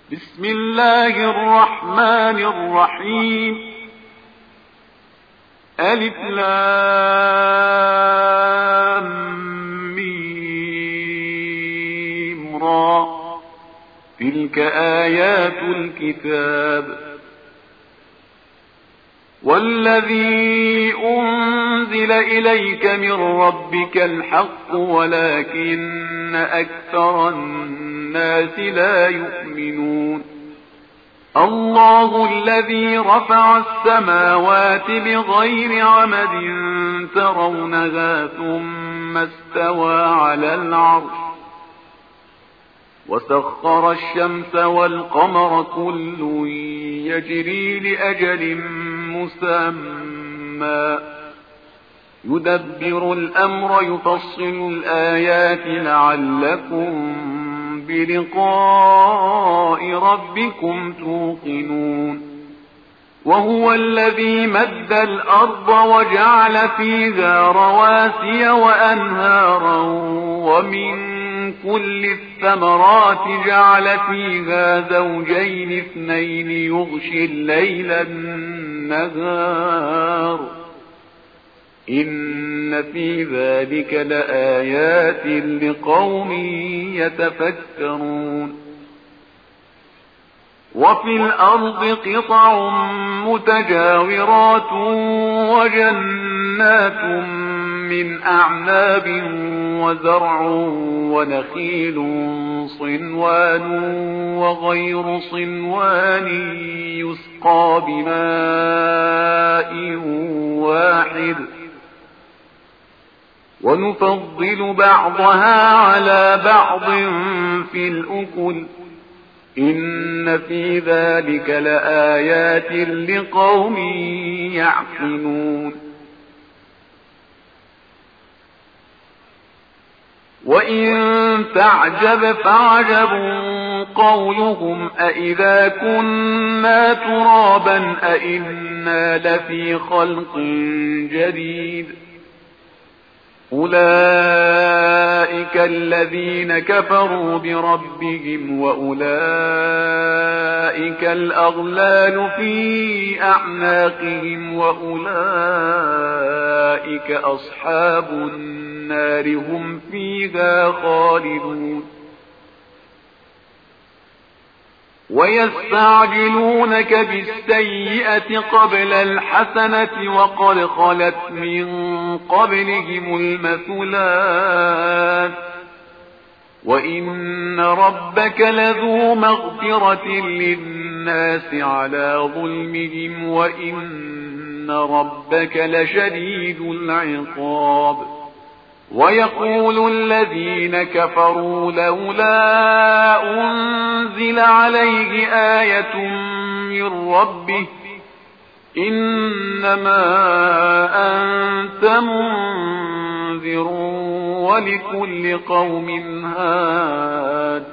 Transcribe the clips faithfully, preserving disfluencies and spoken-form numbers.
بسم الله الرحمن الرحيم. ألف لام ميم را. تلك آيات الكتاب. والذي أنزل إليك من ربك الحق ولكن أكثر الناس لا يؤمنون. الله الذي رفع السماوات بغير عمد ترونها ثم استوى على العرش وسخر الشمس والقمر كل يجري لأجل مسمى يدبر الأمر يفصل الآيات لعلكم بلقاء ربكم توقنون. وهو الذي مد الأرض وجعل فيها رواسي وأنهارا ومن كل الثمرات جعل فيها زوجين اثنين يغشي الليل النهار إن في ذلك لآيات لقوم يتفكرون. وفي الأرض قطع متجاورات وجنات من أعناب وزرع ونخيل صنوان وغير صنوان يسقى بماء واحد ونفضل بعضها على بعض في الأكل إن في ذلك لآيات لقوم يعقلون. وإن تعجب فعجب قولهم أإذا كنا ترابا أإنا لفي خلق جديد أولئك الذين كفروا بربهم وأولئك الأغلال في أعناقهم وأولئك أصحاب النار هم فيها خالدون. ويستعجلونك بالسيئة قبل الحسنة وقد خلت من قبلهم المثلات وإن ربك لذو مغفرة للناس على ظلمهم وإن ربك لشديد العقاب. ويقول الذين كفروا لولا أنزل عليه آية من ربه إنما أنت منذر ولكل قوم هاد.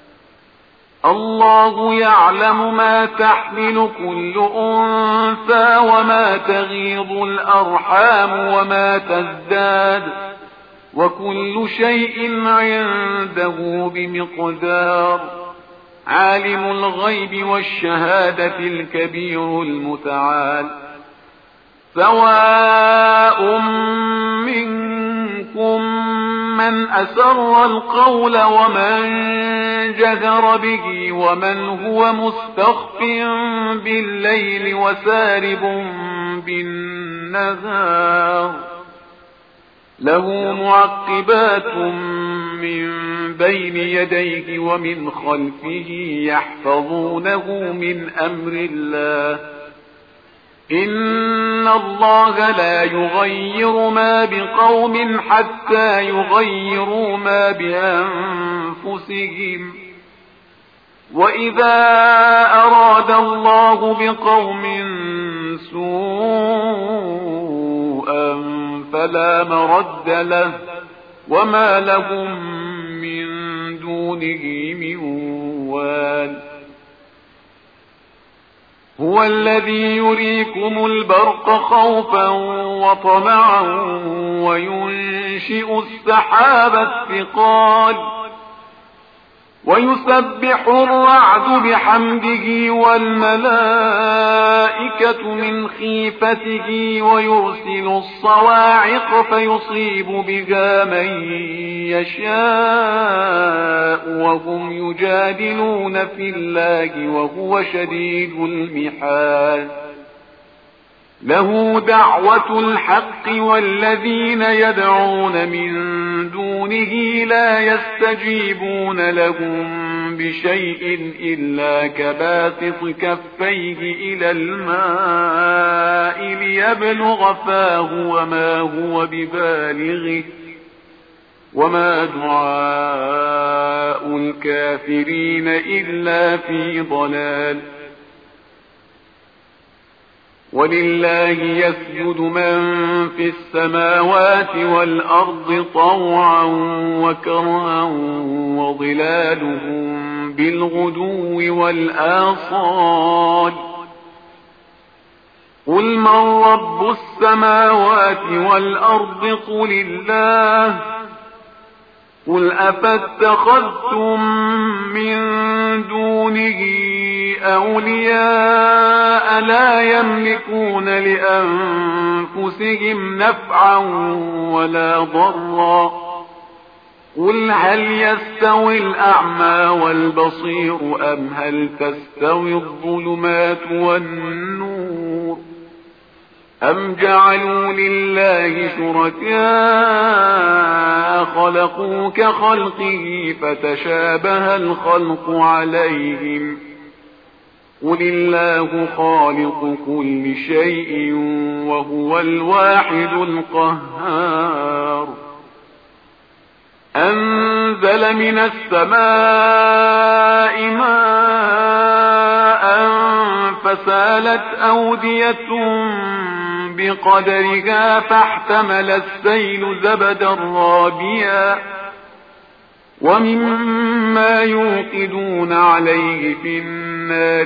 الله يعلم ما تحمل كل أنثى وما تغيض الأرحام وما تزداد وكل شيء عنده بمقدار. عالم الغيب والشهادة الكبير المتعال. سواء منكم من أسر القول ومن جهر به ومن هو مستخف بالليل وسارب بالنهار له معقبات من بين يديه ومن خلفه يحفظونه من أمر الله إن الله لا يغير ما بقوم حتى يغيروا ما بأنفسهم وإذا أراد الله بقوم سوءا فلا مرد له وما لهم من دونه من وال. هو الذي يريكم البرق خوفا وطمعا وينشئ السحاب الثقال ويسبح الرعد بحمده والملائكة من خيفته ويرسل الصواعق فيصيب بها من يشاء وهم يجادلون في الله وهو شديد المحال. له دعوة الحق والذين يدعون من دونه لا يستجيبون لهم بشيء إلا كباسط كفيه إلى الماء ليبلغ فاه وما هو ببالغه وما دعاء الكافرين إلا في ضلال. ولله يسجد من في السماوات والأرض طوعا وكرها وظلالهم بالغدو والآصال. قل من رب السماوات والأرض قل الله. قل أفاتخذتم من دونه أولياء لا يملكون لأنفسهم نفعا ولا ضرا. قل هل يستوي الأعمى والبصير أم هل تستوي الظلمات والنور أم جعلوا لله شركاء خلقوا كخلقه فتشابه الخلق عليهم. قل الله خالق كل شيء وهو الواحد القهار. أنزل من السماء ماء فسالت أودية بقدرها فاحتمل السيل زبدا رابيا ومما يوقدون عليه في النار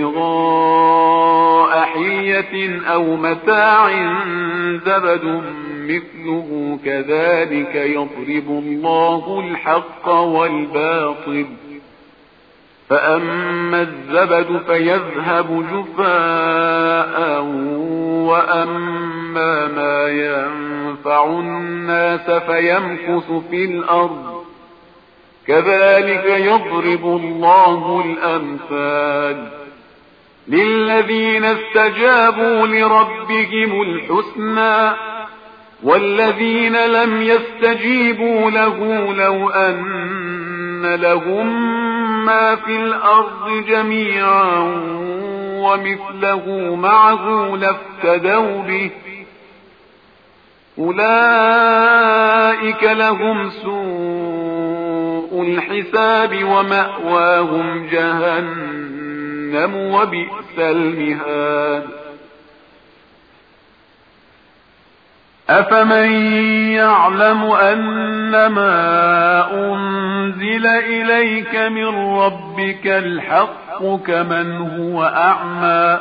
ابتغاء حلية أو متاع زبد مثله كذلك يضرب الله الحق والباطل. فأما الزبد فيذهب جفاء وأما ما ينفع الناس فيمكث في الأرض كذلك يضرب الله الأمثال. للذين استجابوا لربهم الحسنى والذين لم يستجيبوا له لو أن لهم ما في الأرض جميعا ومثله معه لافتدوا به أولئك لهم سوء الحساب ومأواهم جهنم وبئس المهاد. أفمن يعلم أنما أنزل إليك من ربك الحق كمن هو أعمى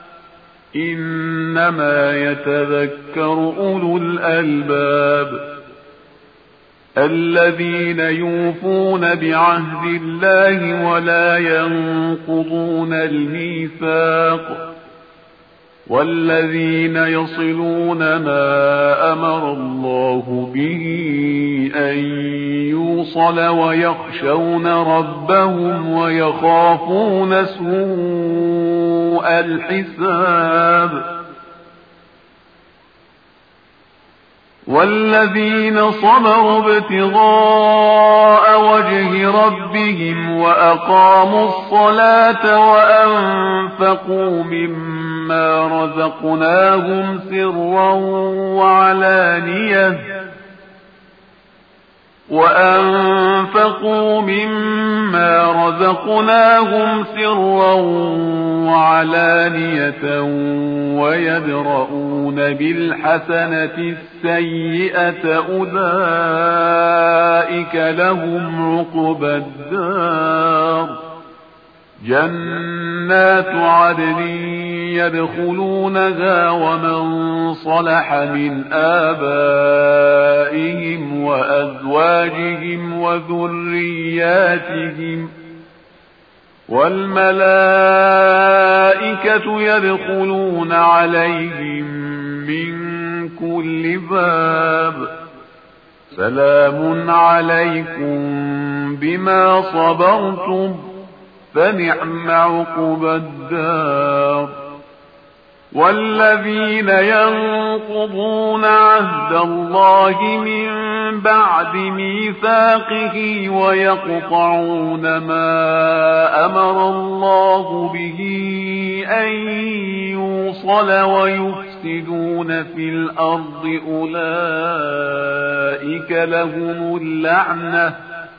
إنما يتذكر أولو الألباب الذين يوفون بعهد الله ولا ينقضون الميثاق والذين يصلون ما أمر الله به أن يوصل ويخشون ربهم ويخافون سوء الحساب. والذين صبروا ابتغاء وجه ربهم وأقاموا الصلاة وأنفقوا مما رزقناهم سرا وعلانية وأنفقوا مما رزقناهم سرا وعلانية ويدرؤون بالحسنة السيئة أولئك لهم عقبى الدار جنات عدن يدخلونها ومن صلح من آبائهم وأزواجهم وذرياتهم والملائكة يدخلون عليهم من كل باب سلام عليكم بما صبرتم فنعم عقبى الدار. والذين ينقضون عهد الله من بعد ميثاقه ويقطعون ما أمر الله به أن يوصل ويفسدون في الأرض أولئك لهم اللعنة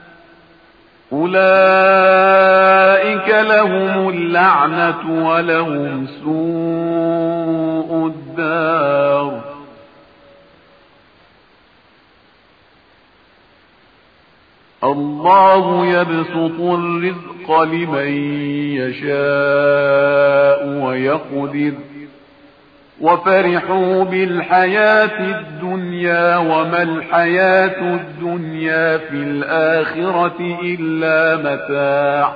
أولئك لهم اللعنة ولهم سوء الدار. الله يبسط الرزق لمن يشاء ويقدر وفرحوا بالحياة الدنيا وما الحياة الدنيا في الآخرة إلا متاع.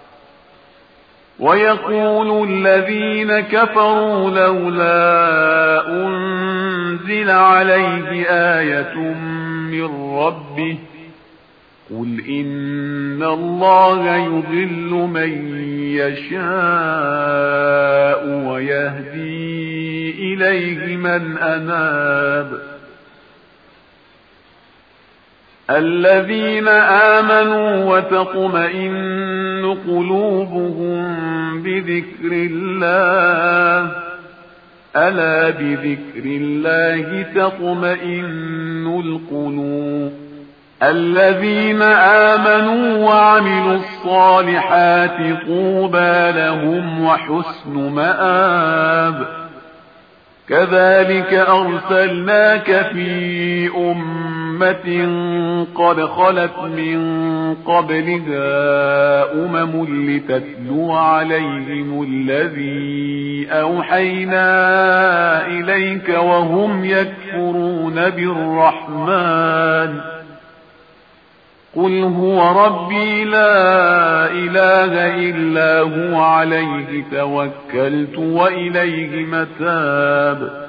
ويقول الذين كفروا لولا أنزل عليه آية من ربه قل إن الله يضل من يشاء ويهدي إليه من أناب. الذين آمنوا وتطمئن قلوبهم بذكر الله ألا بذكر الله تطمئن القلوب. الذين آمنوا وعملوا الصالحات طوبى لهم وحسن مآب. كذلك أرسلناك في أمة قد خلت من قبلها أمم لتتلو عليهم الذي أوحينا إليك وهم يكفرون بالرحمن قل هو ربي لا إله إلا هو عليه توكلت وإليه متاب.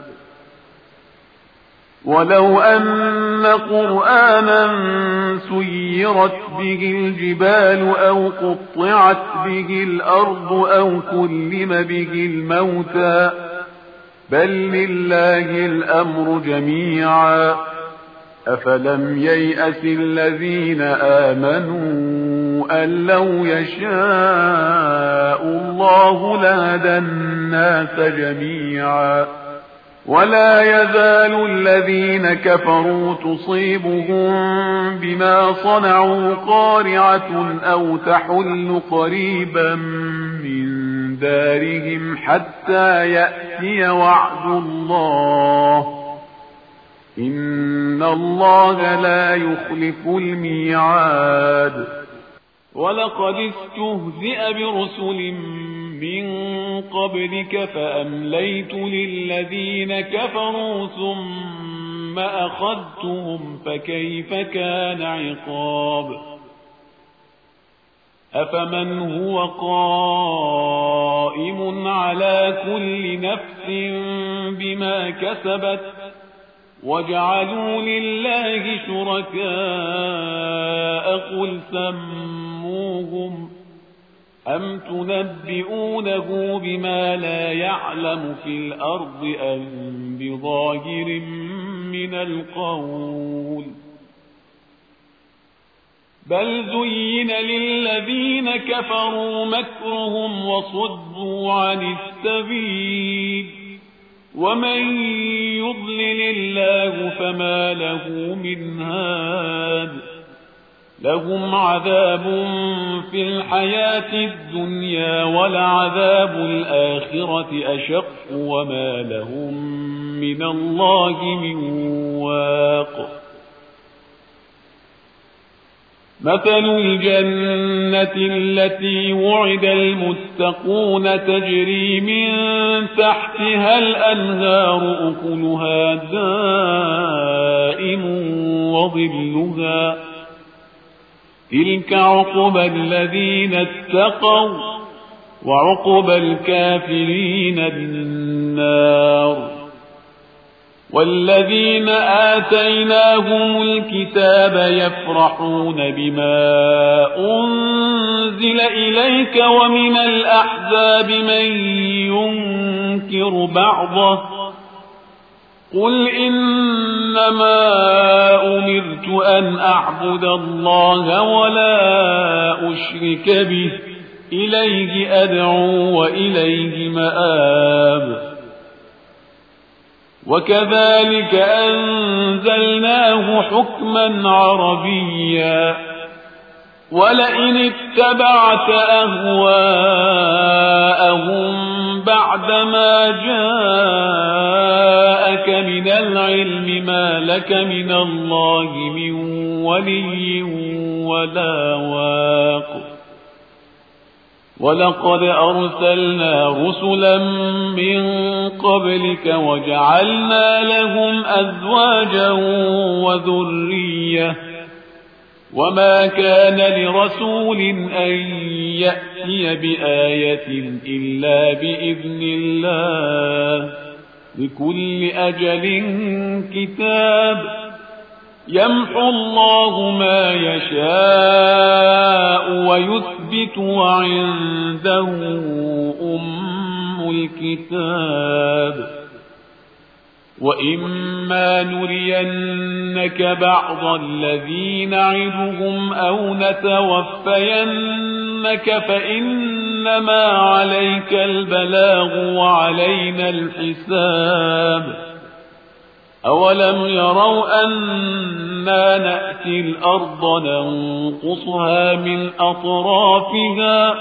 ولو أن قرآنا سيرت به الجبال أو قطعت به الأرض أو كلم به الموتى بل لله الأمر جميعا أفلم ييأس الذين آمنوا أن لو يشاء الله لهدى الناس جميعا. ولا يزال الذين كفروا تصيبهم بما صنعوا قارعة أو تحل قريبا من دارهم حتى يأتي وعد الله إن الله لا يخلف الميعاد. ولقد استهزئ برسل من قبلك فأمليت للذين كفروا ثم أخذتهم فكيف كان عقاب. أفمن هو قائم على كل نفس بما كسبت وجعلوا لله شركاء قل سموهم أم تنبئونه بما لا يعلم في الأرض أم بظاهر من القول بل زين للذين كفروا مكرهم وصدوا عن السبيل ومن يضلل الله فما له من هاد. لهم عذاب في الحياة الدنيا ولعذاب الآخرة أشق وما لهم من الله من واق. مثل الجنة التي وعد المتقون تجري من تحتها الأنهار أكلها دائم وظلها تلك عقبى الذين اتقوا وعقبى الكافرين النار والذين آتيناهم الكتاب يفرحون بما أنزل إليك ومن الأحزاب من ينكر بعضه قل إنما أمرت أن أعبد الله ولا أشرك به إليه أدعو وإليه مآب وكذلك أنزلناه حكما عربيا ولئن اتبعت أهواءهم بعدما جاءك من العلم ما لك من الله من ولي ولا واق ولقد أرسلنا رسلا من قبلك وجعلنا لهم أزواجا وذرية وما كان لرسول أن يأتي بآية إلا بإذن الله لكل أجل كتاب يمحو الله ما يشاء ويثبت وعنده أم الكتاب وإما نرينك بعض الذي نعدهم أو نتوفينك فإنما عليك البلاغ وعلينا الحساب أولم يروا أنا نأتي الأرض ننقصها من أطرافها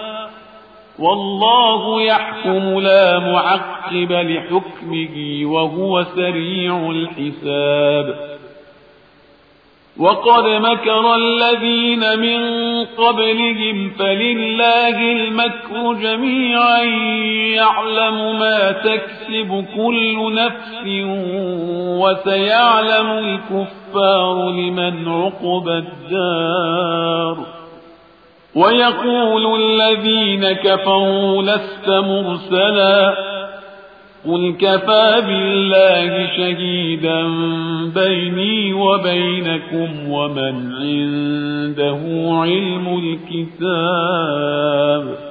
والله يحكم لا معقب لحكمه وهو سريع الحساب وقد مكر الذين من قبلهم فلله المكر جميعا يعلم ما تكسب كل نفس وسيعلم الكفار لمن عقبى الدار ويقول الذين كفروا لست مرسلا قل كفى بالله شهيدا بيني وبينكم ومن عنده علم الكتاب